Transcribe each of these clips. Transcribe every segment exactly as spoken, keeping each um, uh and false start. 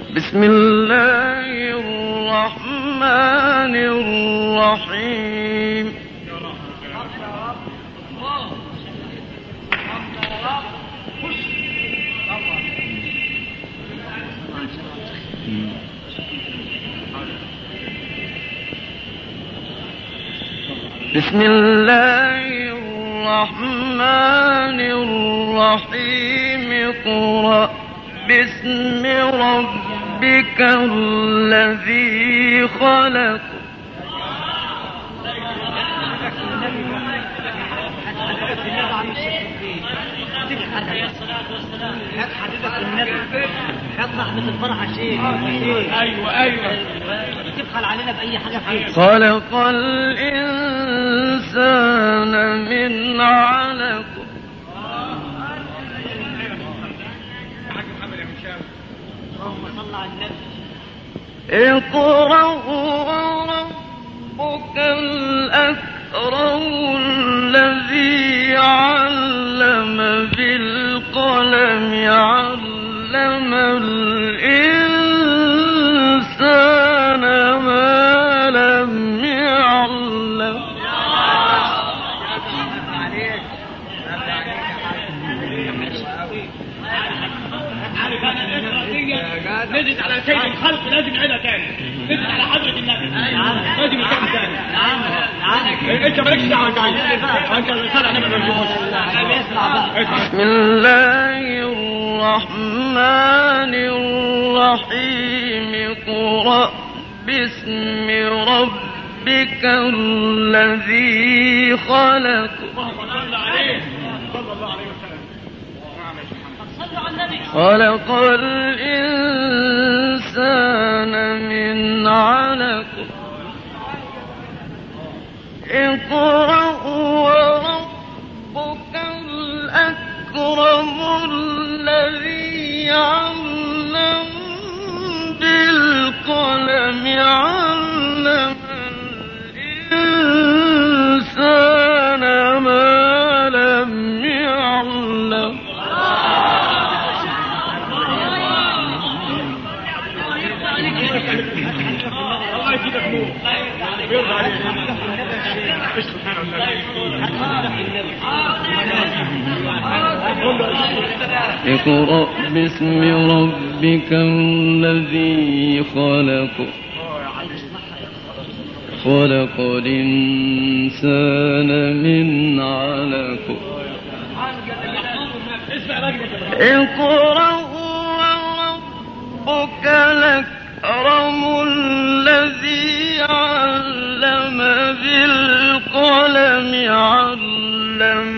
بسم الله الرحمن الرحيم. بسم الله الرحمن الرحيم. اقرأ باسم ربك الذي خلق. ايوه ايوه تبخل علينا باي حاجه فيه. خلق الانسان من علق. اللهم صل على النبي. اقرأ وربك الأكرم الذي علم بالقلم علم الإنسان ما لم يعلم. نزلت على سيد الخلق لازم نعيدها تاني. نزلت على حضرة النبي لازم نعيدها تاني. نعم نعم انت مالكش دعوه انت انت الرساله انا ما بنجيبوش. بسم الله الرحمن الرحيم. اقرأ باسم ربك الذي خلق. خلق الإنسان من علق. اقرأ وربك الأكرم الذي علم بالقلم علم الإنسان ما لم يعلم. الله يجيبك نور ويرضى عليك. اقرأ باسم ربك الذي خلق. خلق الإنسان من علق. اقرأ وربك الأكرم الذي علم بالقلم علم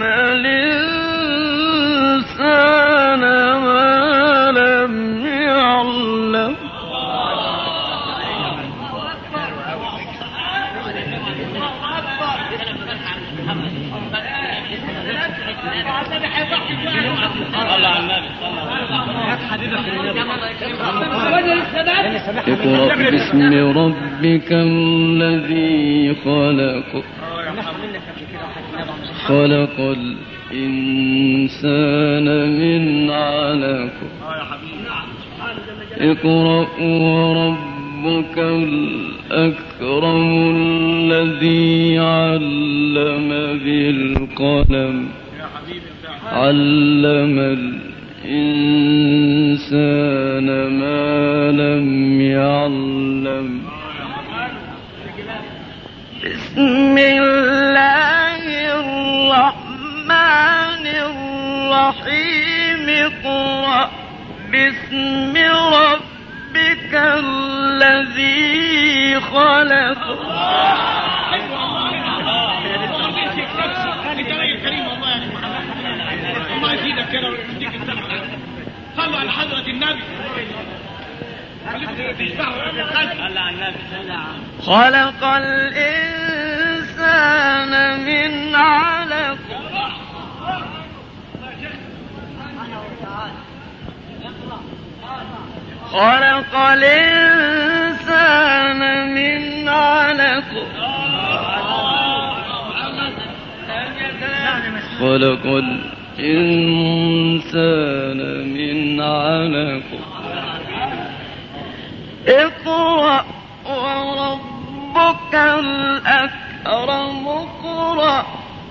الإنسان ما لم يعلم. اقرأ باسم ربك الذي خلق. خلق الإنسان من علق. اقرأ وربك الأكرم الذي علم بالقلم علم الإنسان ما لم يعلم. بسم الله الرحمن الرحيم. اقرأ باسم ربك الذي خلق. الله يزيدك كده ويديك الصحة. صلوا على حضرة النبي. خلق الإنسان من علق. خلق الإنسان من علق. خلق الإنسان من علق. اقرأ وربك الأكرم اقرأ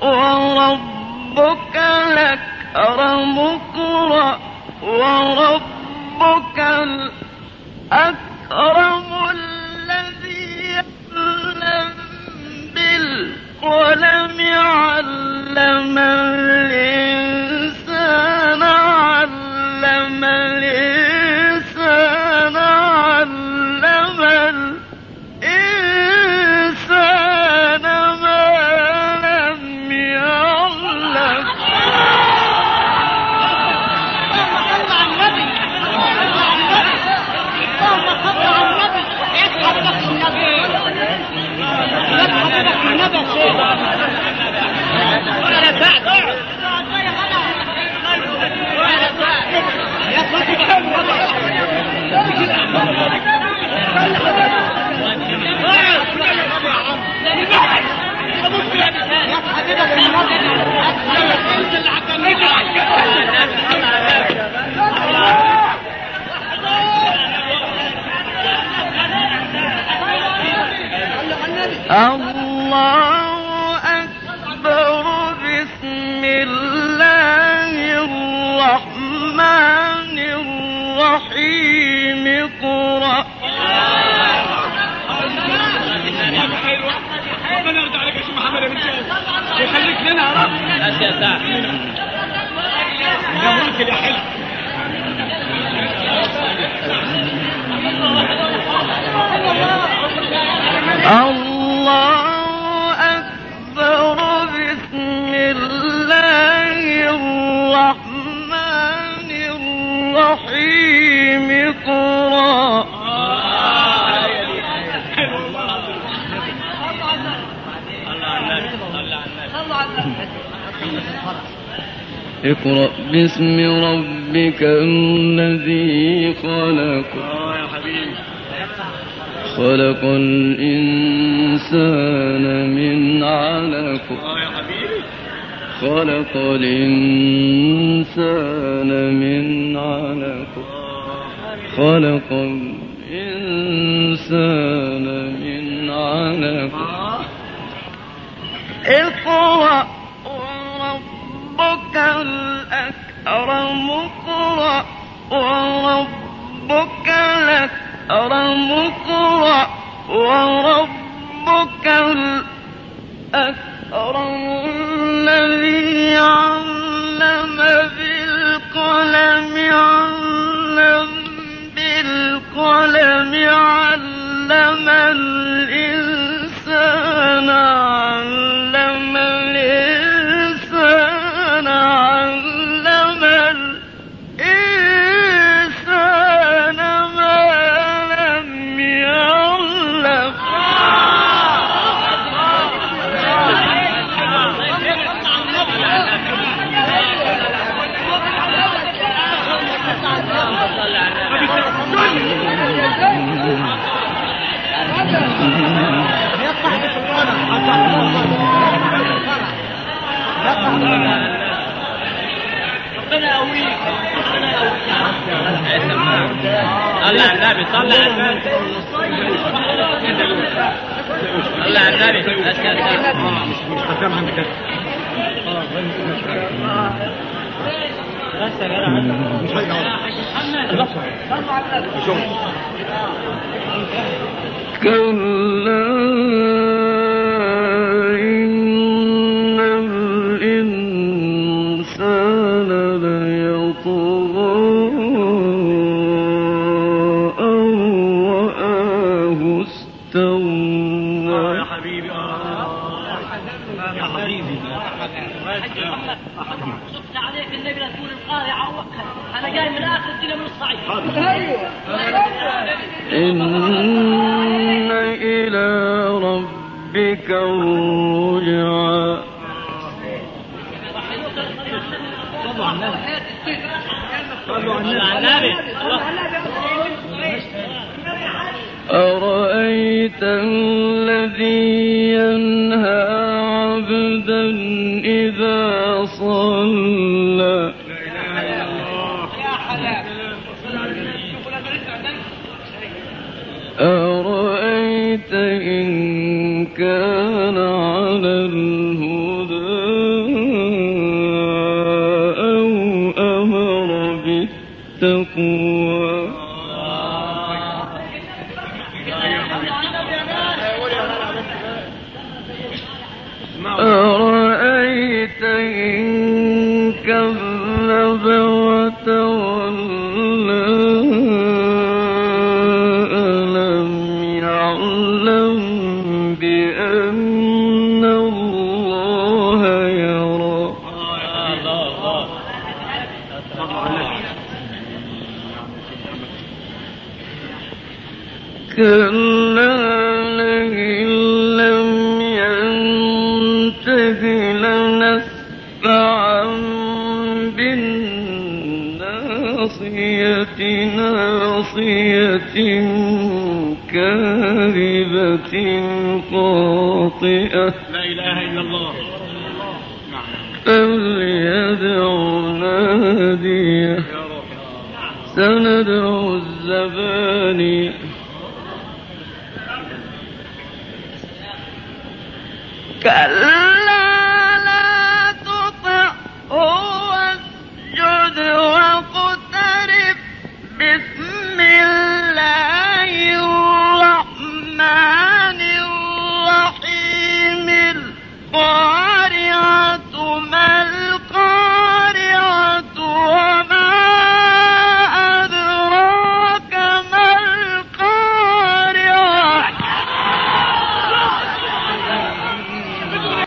وربك الأكرم اقرأ وربك الأكرم الذي علم بالقلم علم الإنسان علم الإنسان علم الإنسان ما لم يعلم. الله أكبر. بسم الله الرحمن الرحيم اقرأ. ربنا يرضى عليك يا شيخ محمد بن جاز ويخليك لنا يا رب. يا ملك يا حلو. الله أكبر. بسم الله الرحمن الرحيم اقرأ. اقرأ باسم ربك الذي خلق. خلق الإنسان من علق. خلق الإنسان من علق. خلق الإنسان من علق. اقرأ وربك الأكرم اقرأ وربك الأكرم اقرأ وربك الأكرم الذي علم بالقلم علم بالقلم علم الإنسان علم الإنسان علم الإنسان ما لم يعلم. ربنا يقويك. صلى على النبي. صلى على النبي. صلى على النبي. مش حكام عندك بس يا جدع مش هيجي كلا إن الإنسان ليطغى أن رآه استغنى. يا حبيبي يا حبيبي شفت عليك النبي لا تقول القارعة وقها. أنا جاي من آخر الدنيا من الصعيد. إن إلى ربك الرجعى. صلوا على النبي. صلوا على النبي. أرأيت الذي ينهى عبدا إذا صلى. أرأيت إن كان على الهدى أو أمر بالتقوى أرأيت إن كذب وتولى ألم يعلم بأن الله يرى كلا لئن لم ينته لنسفعا بالناصية ناصية كاذبة خاطئة لا إله إلا الله فليدع ناديه سندع الزبانية كلا